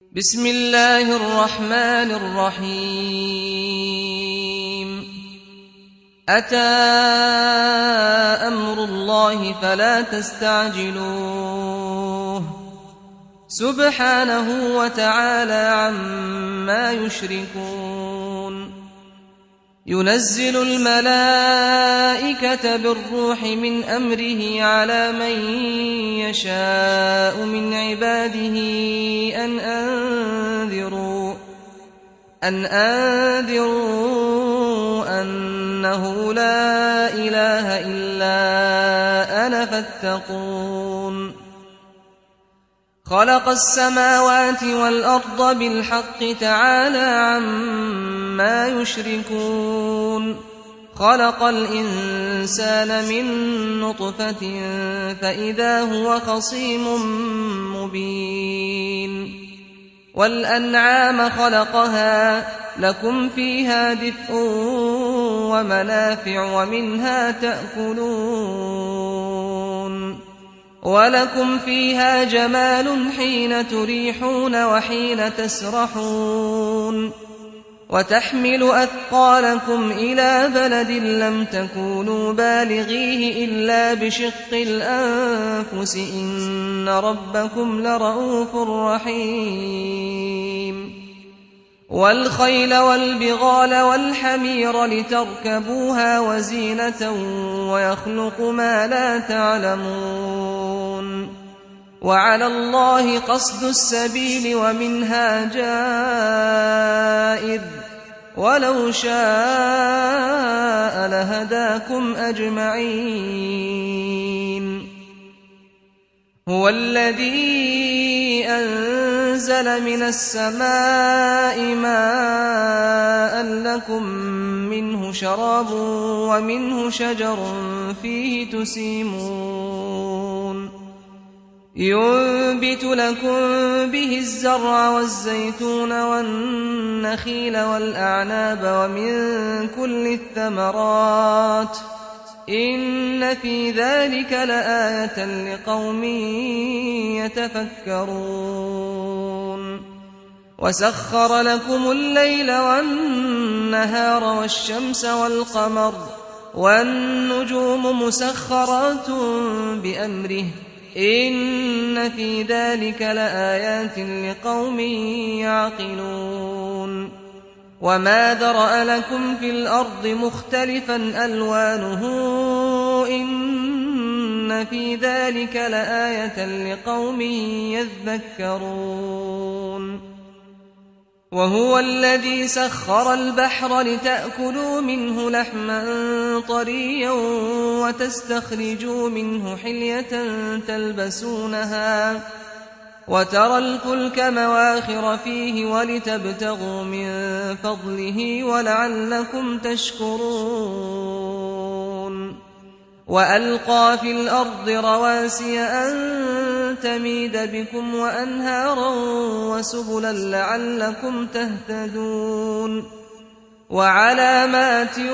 بسم الله الرحمن الرحيم أتى أمر الله فلا تستعجلوه سبحانه وتعالى عما يشركون ينزل الملائكة بالروح من أمره على من يشاء من عباده أن أنذروا أنه لا إله إلا أنا فاتقون خلق السماوات والأرض بالحق تعالى عما يشركون خلق الإنسان من نطفة فإذا هو خصيم مبين والأنعام خلقها لكم فيها دفء ومنافع ومنها تأكلون ولكم فيها جمال حين تريحون وحين تسرحون وتحمل أثقالكم إلى بلد لم تكونوا بالغيه إلا بشق الأنفس إن ربكم لرؤوف رحيم والخيل والبغال والحمير لتركبوها وزينة ويخلق ما لا تعلمون وعلى الله قصد السبيل ومنها جائر ولو شاء لهداكم أجمعين هو الذي أنزل من السماء ماء لكم منه شراب ومنه شجر فيه تسيمون ينبت لكم به الزرع والزيتون والنخيل والأعناب ومن كل الثمرات إن في ذلك لآية لقوم يتفكرون وسخر لكم الليل والنهار والشمس والقمر والنجوم مسخرات بأمره إن في ذلك لآيات لقوم يعقلون وما ذرأ لكم في الأرض مختلفا ألوانه إن في ذلك لآية لقوم يذكرون وهو الذي سخر البحر لتأكلوا منه لحما طريا وتستخرجوا منه حلية تلبسونها وترى الفلك مواخر فيه ولتبتغوا من فضله ولعلكم تشكرون وألقى في الأرض رواسي أن تميد بكم وأنهارا وسبلا لعلكم تهتدون وعلامات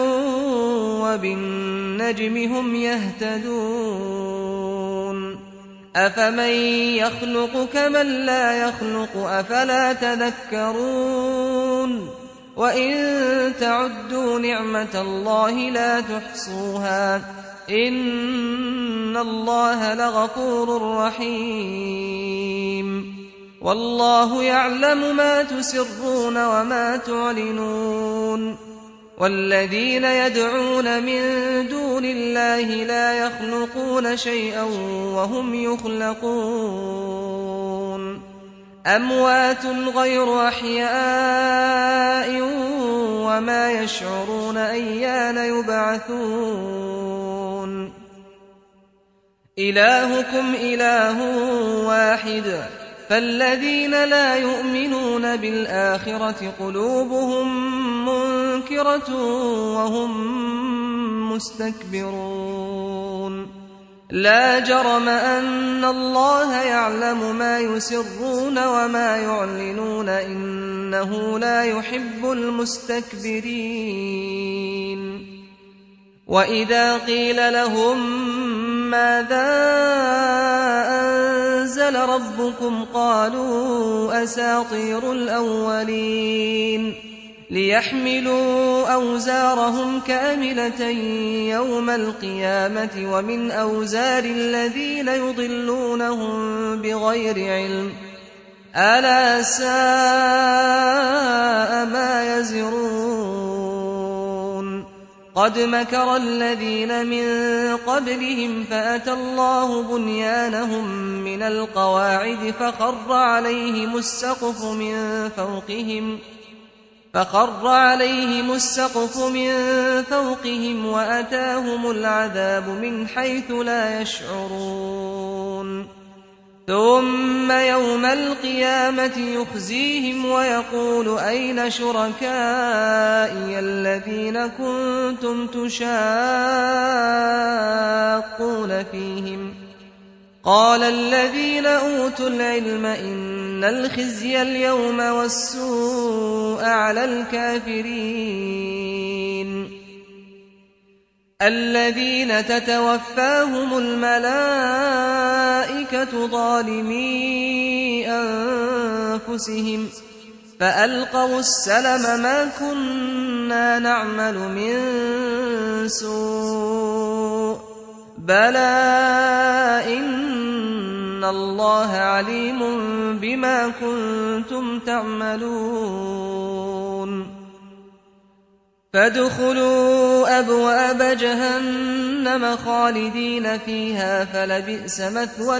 وبالنجم هم يهتدون أفمن يخلق كمن لا يخلق أفلا تذكرون وإن تعدوا نعمة الله لا تحصوها إن الله لغفور رحيم والله يعلم ما تسرون وما تعلنون والذين يدعون من دون الله لا يخلقون شيئا وهم يخلقون أموات غير أحياء وما يشعرون أيان يبعثون إلهكم إله واحد فالذين لا يؤمنون بالآخرة قلوبهم منكرة وهم مستكبرون لا جرم أن الله يعلم ما يسرون وما يعلنون إنه لا يحب المستكبرين وإذا قيل لهم ماذا أنزل أنزل ربكم قالوا أساطير الأولين ليحملوا أوزارهم كاملة يوم القيامة ومن أوزار الذين يضلونهم بغير علم ألا ساء ما يزرون قد مكر الذين من قبلهم فأتى الله بنيانهم من القواعد فخر عليهم السقف من فوقهم وأتاهم العذاب من حيث لا يشعرون ثم يوم القيامة يخزيهم ويقول أين شركائي الذين كنتم تشاقون فيهم قال الذين أوتوا العلم إن الخزي اليوم والسوء على الكافرين الذين تتوفاهم الملائكة ظالمي أنفسهم فألقوا السلم ما كنا نعمل من سوء بلى إن الله عليم بما كنتم تعملون فادخلوا أبواب جهنم خالدين فيها فلبئس مثوى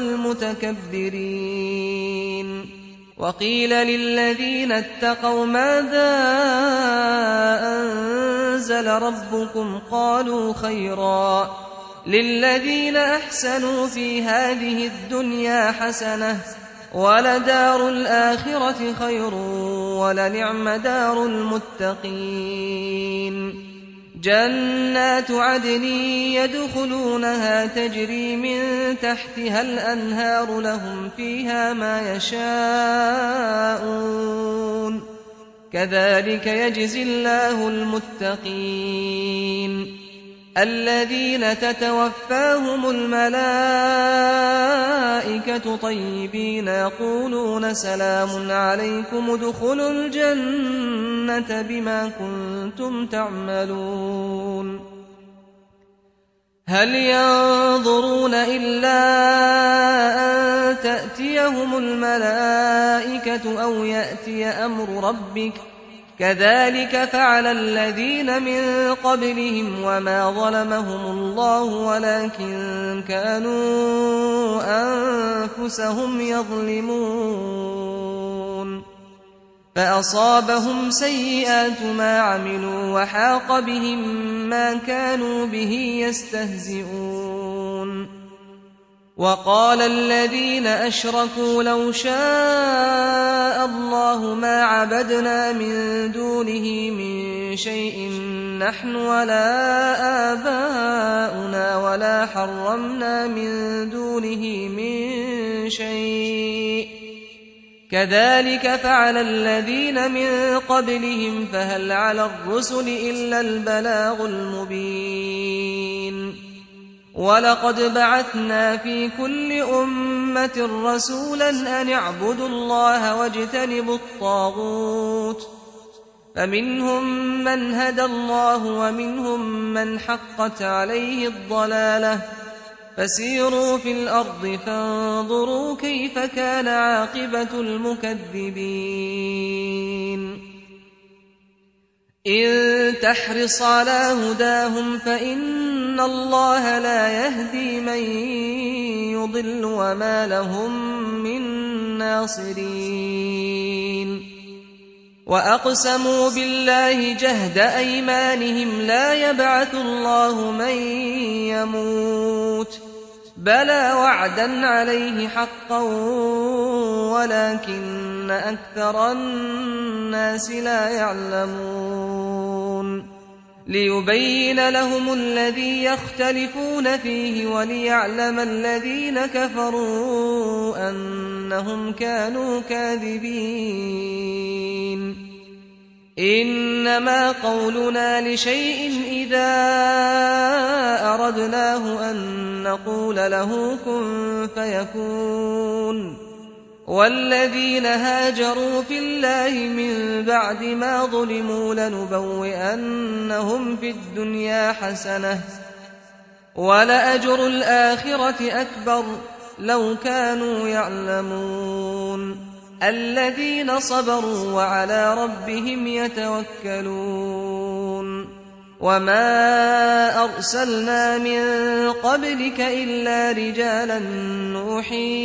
المتكبرين وقيل للذين اتقوا ماذا أنزل ربكم قالوا خيرا للذين أحسنوا في هذه الدنيا حسنة ولدار الآخرة خير ولنعم دار المتقين جنات عدن يدخلونها تجري من تحتها الأنهار لهم فيها ما يشاءون كذلك يجزي الله المتقين الذين تتوفاهم الملائكة طيبين يقولون سلام عليكم ادخلوا الجنة بما كنتم تعملون هل ينظرون إلا أن تأتيهم الملائكة أو يأتي أمر ربك كذلك فعل الذين من قبلهم وما ظلمهم الله ولكن كانوا أنفسهم يظلمون فأصابهم سيئات ما عملوا وحاق بهم ما كانوا به يستهزئون وقال الذين أشركوا لو شاء الله ما عبدنا من دونه من شيء نحن ولا آباؤنا ولا حرمنا من دونه من شيء كذلك فعل الذين من قبلهم فهل على الرسل إلا البلاغ المبين ولقد بعثنا في كل أمة رسولا أن اعبدوا الله واجتنبوا الطاغوت فمنهم من هدى الله ومنهم من حقت عليه الضلالة فسيروا في الأرض فانظروا كيف كان عاقبة المكذبين إن تحرص على هداهم فإن الله لا يهدي من يضل وما لهم من ناصرين وأقسموا بالله جهد أيمانهم لا يبعث الله من يموت بلى وعدا عليه حقا ولكن أكثر الناس لا يعلمون ليبين لهم الذي يختلفون فيه وليعلم الذين كفروا أنهم كانوا كاذبين إنما قولنا لشيء إذا أردناه أن نقول له كن فيكون والذين هاجروا في الله من بعد ما ظلموا لنبوئنهم في الدنيا حسنة ولأجر الآخرة أكبر لو كانوا يعلمون الذين صبروا وعلى ربهم يتوكلون وما أرسلنا من قبلك إلا رجالا نوحي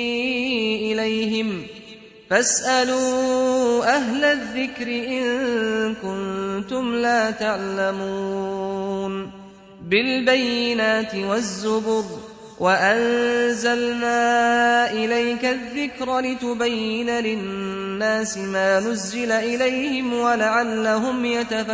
إليهم فاسألوا أهل الذكر إن كنتم لا تعلمون بالبينات والزبر وأنزلنا إليك الذكر لتبين للناس ما نزل إليهم ولعلهم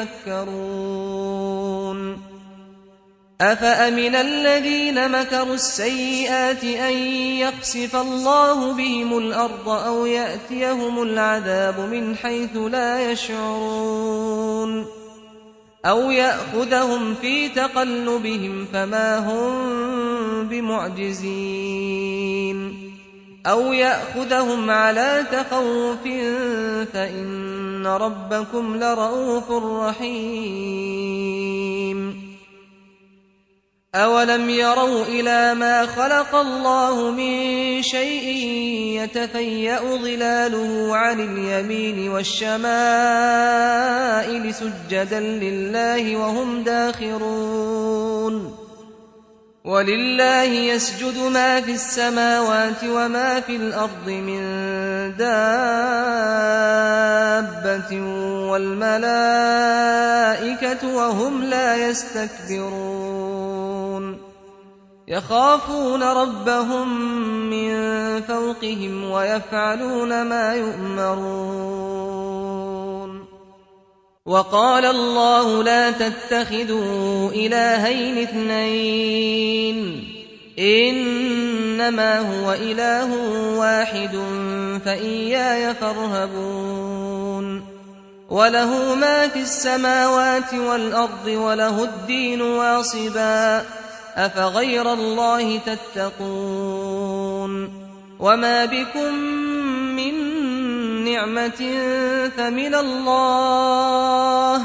يتفكرون أفأمن الذين مكروا السيئات أن يخسف الله بهم الأرض أو يأتيهم العذاب من حيث لا يشعرون أو يأخذهم في تقلبهم فما هم بمعجزين أو يأخذهم على تخوف فإن ربكم لرؤوف رحيم أولم يروا إلى ما خلق الله من شيء يتفيأ ظلاله عن اليمين والشمائل سجدا لله وهم داخرون ولله يسجد ما في السماوات وما في الأرض من دابة والملائكة وهم لا يستكبرون يخافون ربهم من فوقهم ويفعلون ما يؤمرون وقال الله لا تتخذوا إلهين اثنين إنما هو إله واحد فإياي فارهبون وله ما في السماوات والأرض وله الدين واصبا أفغير الله تتقون وما بكم من نعمة فمن الله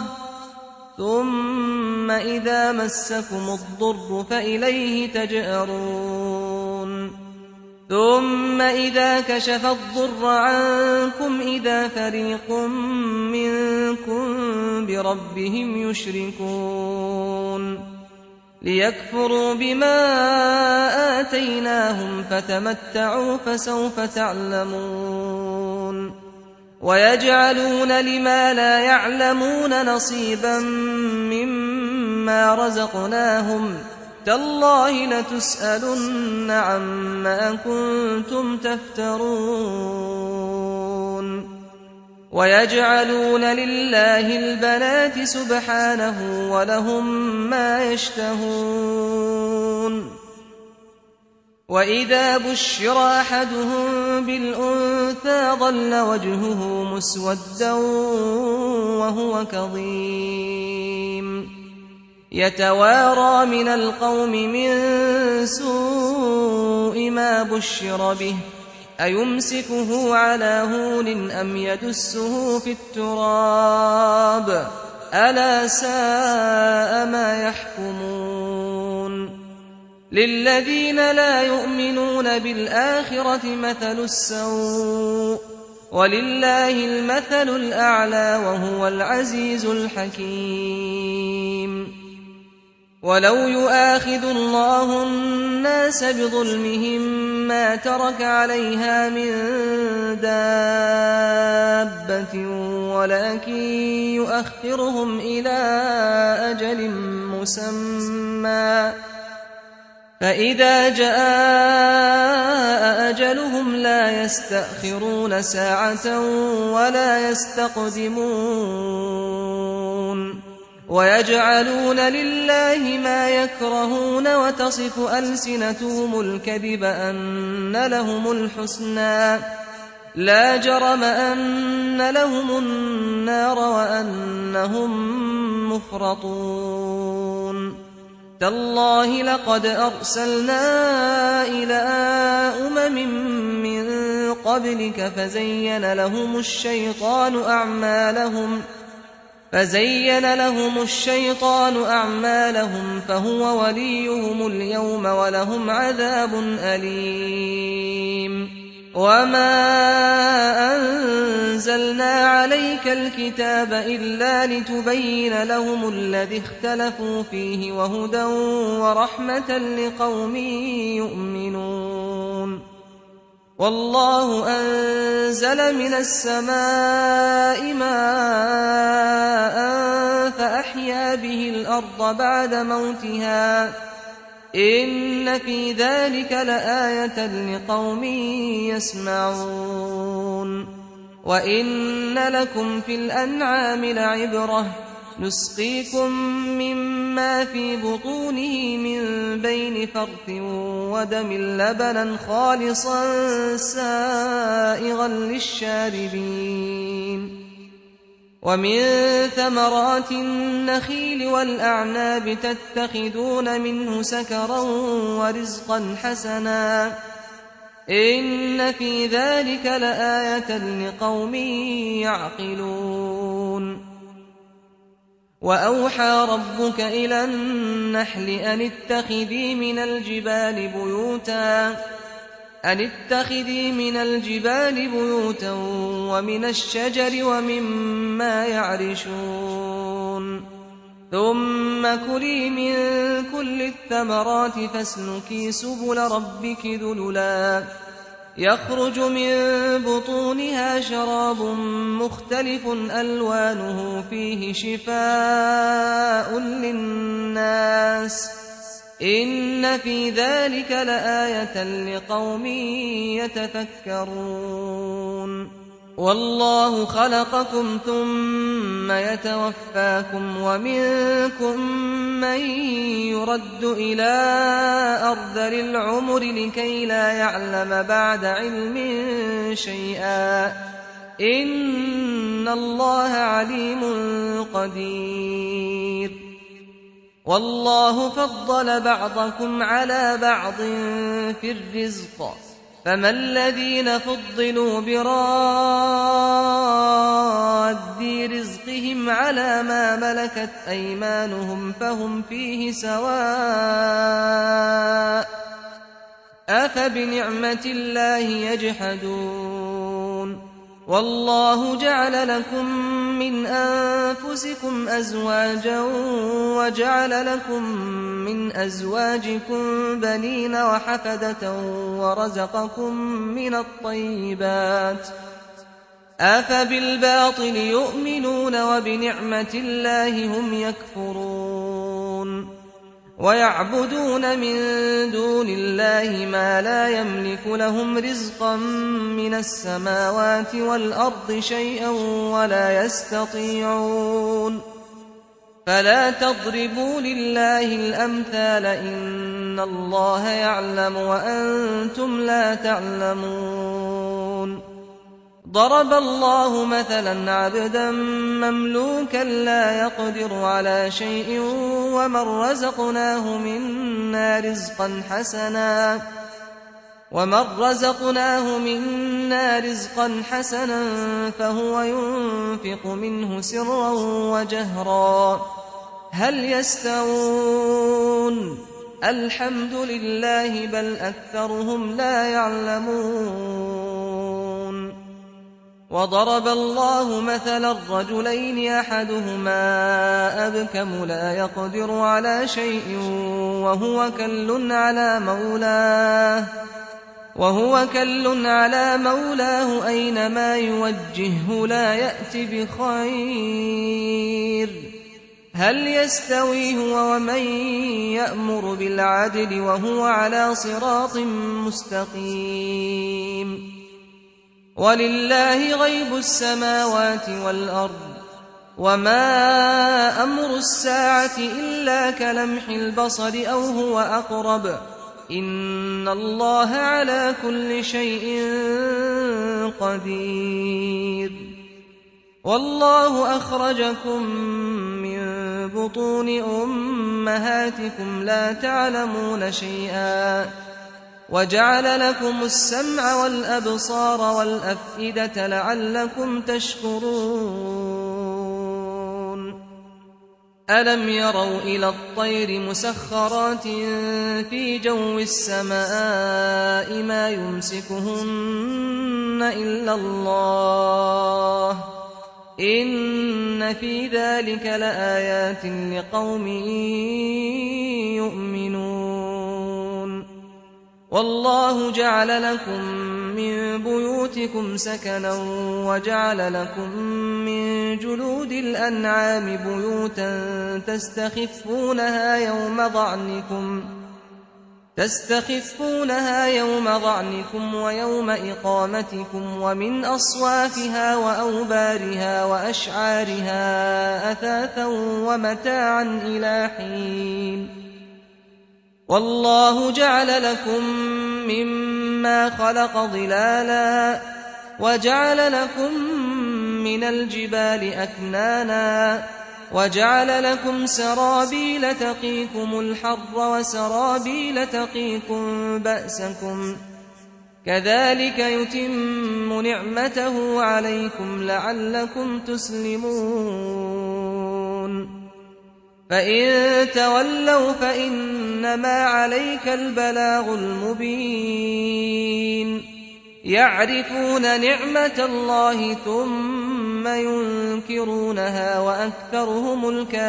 ثم إذا مسكم الضر فإليه تجأرون ثم إذا كشف الضر عنكم إذا فريق منكم بربهم يشركون ليكفروا بما آتيناهم فتمتعوا فسوف تعلمون ويجعلون لما لا يعلمون نصيبا مما رزقناهم تالله لتسألن عما كنتم تفترون ويجعلون لله البنات سبحانه ولهم ما يشتهون وإذا بشر أحدهم بالأنثى ظل وجهه مسودا وهو كظيم يتوارى من القوم من سوء ما بشر به أيمسكه على هون أم يدسه في التراب ألا ساء ما يحكمون للذين لا يؤمنون بالآخرة مثل السوء ولله المثل الأعلى وهو العزيز الحكيم ولو يؤاخذ الله الناس بظلمهم ما ترك عليها من دابة ولكن يؤخرهم إلى أجل مسمى فإذا جاء أجلهم لا يستأخرون ساعة ولا يستقدمون ويجعلون لله ما يكرهون وتصف ألسنتهم الكذب أن لهم الحسنى لا جرم أن لهم النار وأنهم مفرطون تالله لقد أرسلنا إلى أمم من قبلك فزين لهم الشيطان أعمالهم فهو وليهم اليوم ولهم عذاب أليم وما أنزلنا عليك الكتاب إلا لتبين لهم الذي اختلفوا فيه وهدى ورحمة لقوم يؤمنون والله أنزل من السماء ماء فأحيا به الأرض بعد موتها إن في ذلك لآية لقوم يسمعون وإن لكم في الأنعام لعبرة نسقيكم مما في بطونه من بين فرث ودم لبنا خالصا سائغا للشاربين ومن ثمرات النخيل والأعناب تتخذون منه سكرا ورزقا حسنا إن في ذلك لآية لقوم يعقلون وأوحى ربك إلى النحل أن اتخذي من الجبال بيوتا ومن الشجر ومما يعرشون ثم كلي من كل الثمرات فاسلكي سبل ربك ذللا يخرج من بطونها شراب مختلف ألوانه فيه شفاء للناس إن في ذلك لآية لقوم يتفكرون والله خلقكم ثم يتوفاكم ومنكم من يرد إلى أرذل العمر لكي لا يعلم بعد علم شيئا إن الله عليم قدير والله فضل بعضكم على بعض في الرزق فما الذين فضلوا براد رزقهم على ما ملكت أيمانهم فهم فيه سواء أفبنعمة الله يجحدون والله جعل لكم من أنفسكم أزواجا وجعل لكم من أزواجكم بنين وحفدة ورزقكم من الطيبات أفبالباطل يؤمنون وبنعمة الله هم يكفرون ويعبدون من دون الله ما لا يملك لهم رزقا من السماوات والأرض شيئا ولا يستطيعون فلا تضربوا لله الأمثال إن الله يعلم وأنتم لا تعلمون ضرب الله مثلا عبدا مملوكا لا يقدر على شيء ومن رزقناه منا رزقا حسنا فهو ينفق منه سرا وجهرا هل يستوون الحمد لله بل أكثرهم لا يعلمون وضرب الله مثلا الرجلين أحدهما أبكم لا يقدر على شيء وهو كل على مولاه أينما يوجهه لا يأتي بخير هل يستوي هو ومن يأمر بالعدل وهو على صراط مستقيم ولله غيب السماوات والأرض وما أمر الساعة إلا كلمح البصر أو هو أقرب إن الله على كل شيء قدير والله أخرجكم من بطون أمهاتكم لا تعلمون شيئا وجعل لكم السمع والأبصار والأفئدة لعلكم تشكرون ألم يروا إلى الطير مسخرات في جو السماء ما يمسكهن إلا الله إن في ذلك لآيات لقوم يؤمنون والله جعل لكم من بيوتكم سكنا وجعل لكم من جلود الأنعام بيوتا تستخفونها يوم ضعنكم ويوم إقامتكم ومن أصوافها وأوبارها وأشعارها أثاثا ومتاعا إلى حين والله جعل لكم مما خلق ظلالا وجعل لكم من الجبال أكنانا وجعل لكم سرابيل تقيكم الحر وسرابيل تقيكم بأسكم كذلك يتم نعمته عليكم لعلكم تسلمون فإن تولوا فإنما عليك البلاغ المبين يعرفون نعمة الله ثم ينكرونها وأكثرهم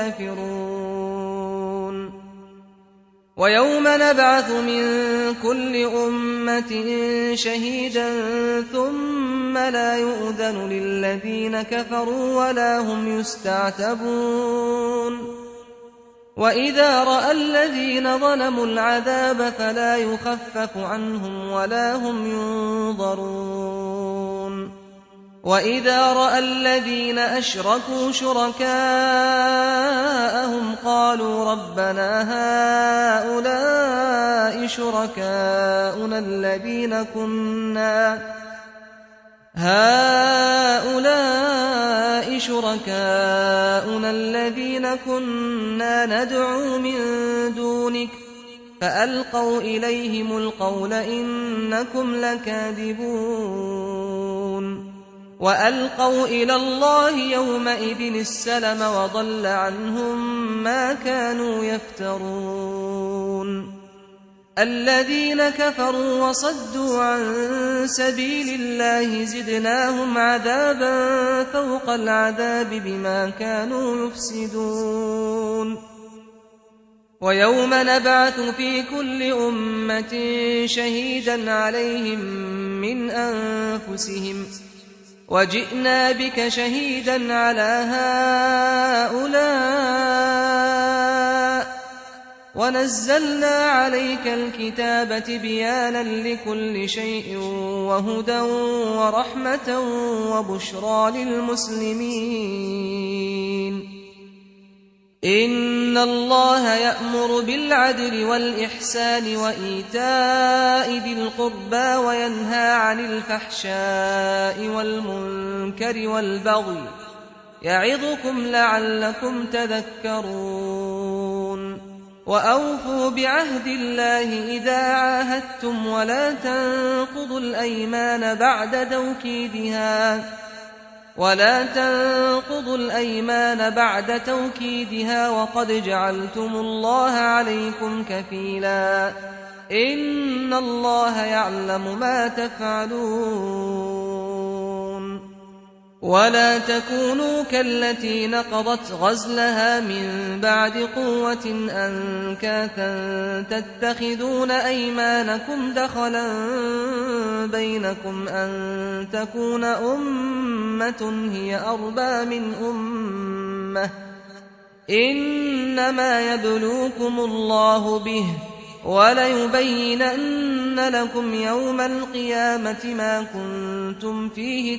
الكافرون ويوم نبعث من كل أمة شهيدا ثم لا يؤذن للذين كفروا ولا هم يستعتبون وإذا رأى الذين ظلموا العذاب فلا يخفف عنهم ولا هم ينظرون وإذا رأى الذين أشركوا شركاءهم قالوا ربنا هؤلاء شركاؤنا الذين كنا ندعو من دونك فألقوا إليهم القول إنكم لكاذبون وألقوا إلى الله يومئذ السلم وضل عنهم ما كانوا يفترون الذين كفروا وصدوا عن سبيل الله زدناهم عذابا فوق العذاب بما كانوا يفسدون ويوم نبعث في كل أمة شهيدا عليهم من أنفسهم وجئنا بك شهيدا على هؤلاء ونزلنا عليك الكتاب تبيانا لكل شيء وهدى ورحمة وبشرى للمسلمين إن الله يأمر بالعدل والإحسان وإيتاء ذي القربى وينهى عن الفحشاء والمنكر والبغي يعظكم لعلكم تذكرون وأوفوا بعهد الله إذا عاهدتم ولا تنقضوا الأيمان بعد توكيدها وقد جعلتم الله عليكم كفيلا إن الله يعلم ما تفعلون ولا تكونوا كالتي نقضت غزلها من بعد قوة أنكاثا تتخذون أيمانكم دخلا بينكم أن تكون أمة هي أربى من أمة إنما يبلوكم الله به وليبينن لكم يوم القيامة ما كنتم فيه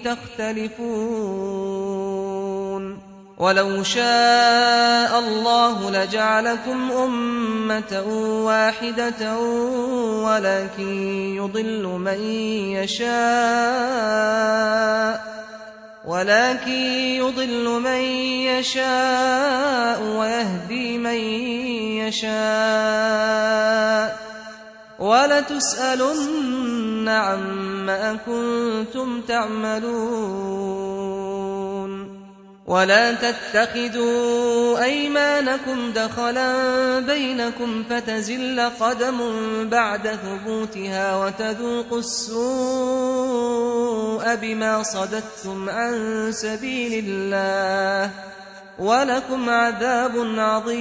تختلفون ولو شاء الله لجعلكم أمة واحدة ولكن يضل من يشاء ولكن يضل من يشاء ويهدي من يشاء ولتسألن عما كنتم تعملون ولا تتخذوا أيمانكم دخلا بينكم فتزل قدم بعد ثبوتها وتذوقوا السوء بما صددتم عن سبيل الله ولكم عذاب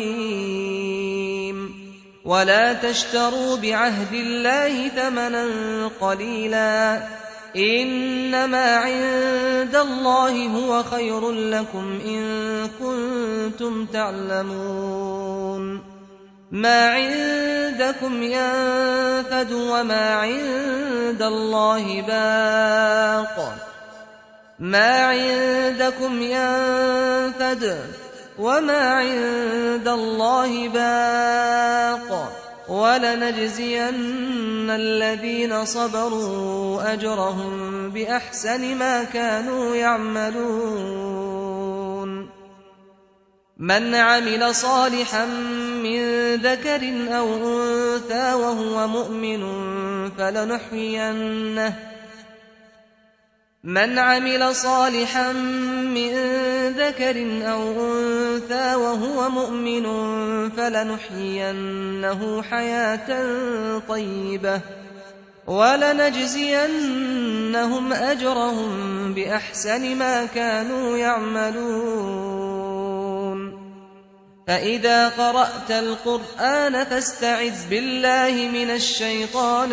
عظيم ولا تشتروا بعهد الله ثمنا قليلا إنما عند الله هو خير لكم إن كنتم تعلمون ما عندكم ينفد وما عند الله باق ما عندكم ينفد وما عند الله باق ولنجزين الذين صبروا أجرهم بأحسن ما كانوا يعملون من عمل صالحا من ذكر أو أنثى وهو مؤمن فلنحيينه حياة طيبة ولنجزينهم أجرهم بأحسن ما كانوا يعملون فإذا قرأت القرآن فاستعذ بالله من الشيطان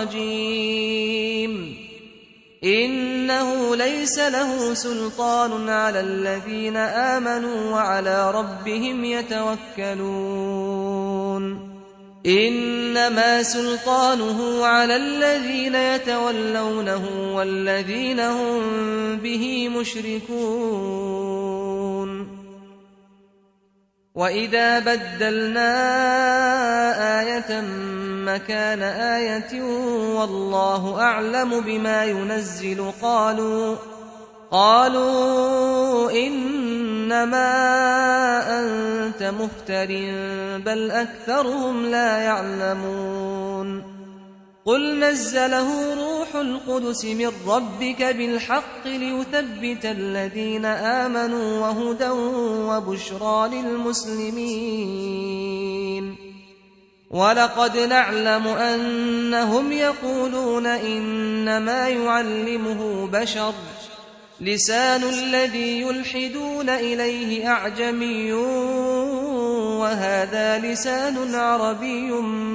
الرجيم إنه ليس له سلطان على الذين آمنوا وعلى ربهم يتوكلون إنما سلطانه على الذين يتولونه والذين هم به مشركون وإذا بدلنا آية مكان آية والله أعلم بما ينزل قالوا إنما أنت مفتر بل أكثرهم لا يعلمون قل نزله روح القدس من ربك بالحق ليثبت الذين آمنوا وهدى وبشرى للمسلمين ولقد نعلم أنهم يقولون إنما يعلمه بشر لسان الذي يلحدون إليه أعجمي وهذا لسان عربي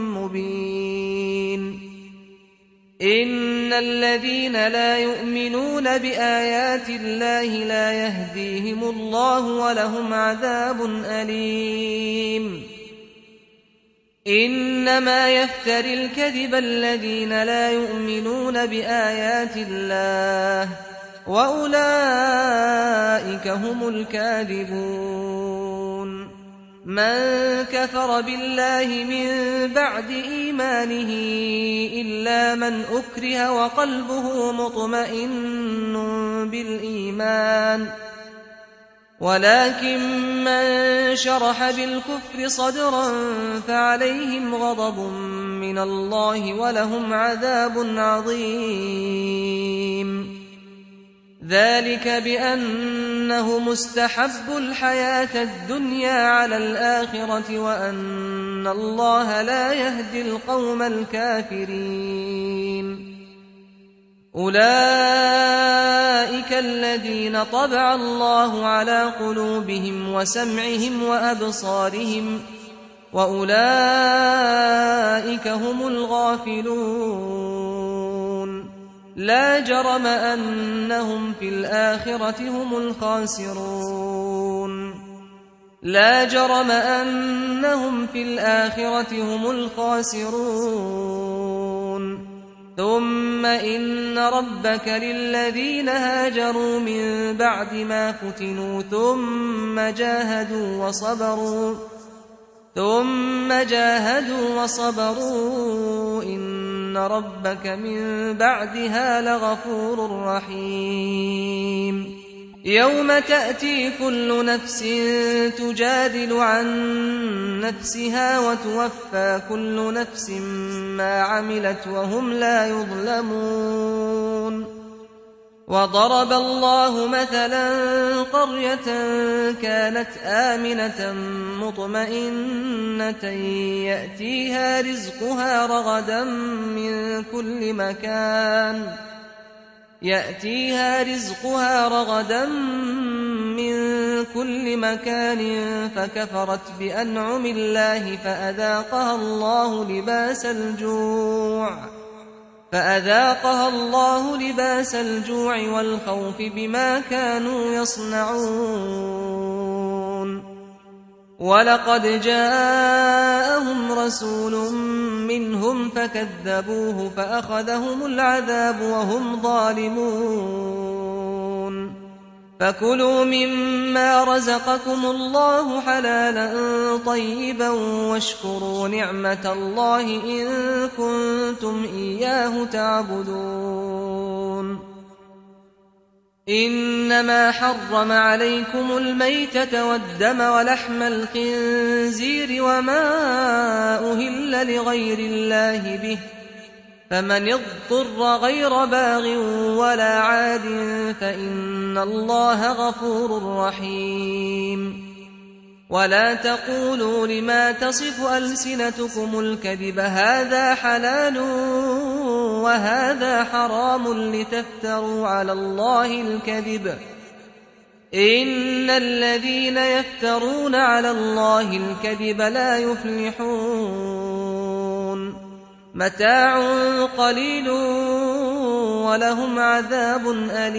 مبين إن الذين لا يؤمنون بآيات الله لا يهديهم الله ولهم عذاب أليم إنما يفتري الكذب الذين لا يؤمنون بآيات الله وأولئك هم الكاذبون من كفر بالله من بعد إيمانه إلا من أكره وقلبه مطمئن بالإيمان ولكن من شرح بالكفر صدرا فعليهم غضب من الله ولهم عذاب عظيم ذلك بأنه مستحب الحياة الدنيا على الآخرة وأن الله لا يهدي القوم الكافرين أولئك الذين طبع الله على قلوبهم وسمعهم وأبصارهم وأولئك هم الغافلون لا جرم أنهم في الآخرة هم الخاسرون لا جرم أنهم في الآخرة هم الخاسرون ثم إن ربك للذين هاجروا من بعد ما فتنوا ثم جاهدوا وصبروا إن ربك من بعدها لغفور رحيم يوم تأتي كل نفس تجادل عن نفسها وتوفى كل نفس ما عملت وهم لا يظلمون وضرب الله مثلا قرية كانت آمنة مطمئنة يأتيها رزقها رغدا من كل مكان فكفرت بأنعم الله فأذاقها الله لباس الجوع والخوف بما كانوا يصنعون ولقد جاءهم رسول منهم فكذبوه فأخذهم العذاب وهم ظالمون فكلوا مما رزقكم الله حلالا طيبا واشكروا نعمة الله إن كنتم إياه تعبدون إنما حرم عليكم الميتة والدم ولحم الخنزير وما أهل لغير الله به فمن اضطر غير باغ ولا عاد فإن الله غفور رحيم ولا تقولوا لما تصف ألسنتكم الكذب هذا حلال وهذا حرام لتفتروا على الله الكذب إن الذين يفترون على الله الكذب لا يفلحون متاع قليل ولهم عذاب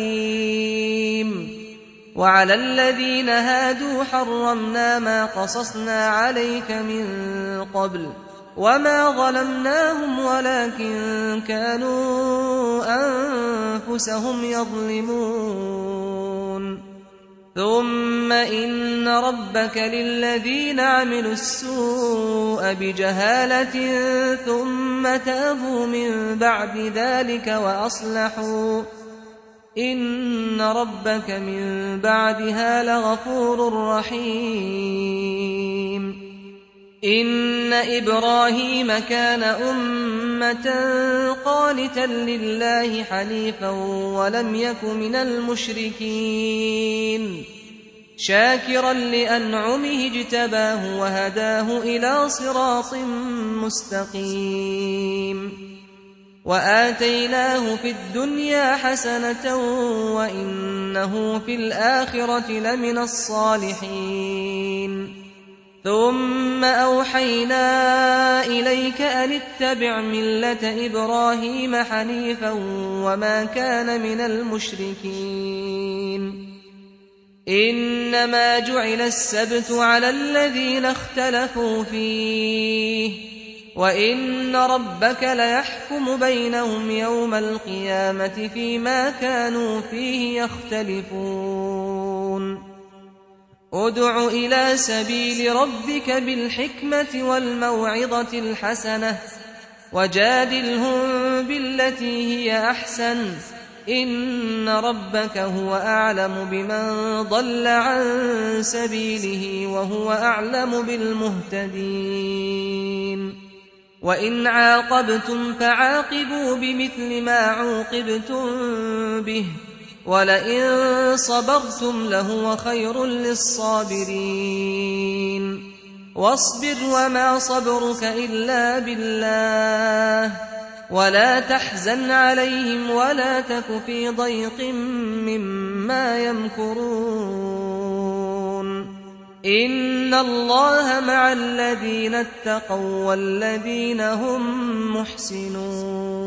أليم وعلى الذين هادوا حرمنا ما قصصنا عليك من قبل وما ظلمناهم ولكن كانوا أنفسهم يظلمون ثم إن ربك للذين عملوا السوء بجهالة ثم تابوا من بعد ذلك وأصلحوا إن ربك من بعدها لغفور رحيم إن إبراهيم كان أمة قانتا لله حنيفا ولم يك من المشركين شاكرا لأنعمه اجتباه وهداه إلى صراط مستقيم وآتيناه في الدنيا حسنة وإنه في الآخرة لمن الصالحين ثم أوحينا إليك أن اتبع ملة إبراهيم حنيفا وما كان من المشركين إنما جعل السبت على الذين اختلفوا فيه وإن ربك ليحكم بينهم يوم القيامة فيما كانوا فيه يختلفون ادع إلى سبيل ربك بالحكمة والموعظة الحسنة وجادلهم بالتي هي أحسن إن ربك هو أعلم بمن ضل عن سبيله وهو أعلم بالمهتدين وإن عاقبتم فعاقبوا بمثل ما عوقبتم به ولئن صبرتم لهو خير للصابرين واصبر وما صبرك إلا بالله ولا تحزن عليهم ولا تك في ضيق مما يمكرون إن الله مع الذين اتقوا والذين هم محسنون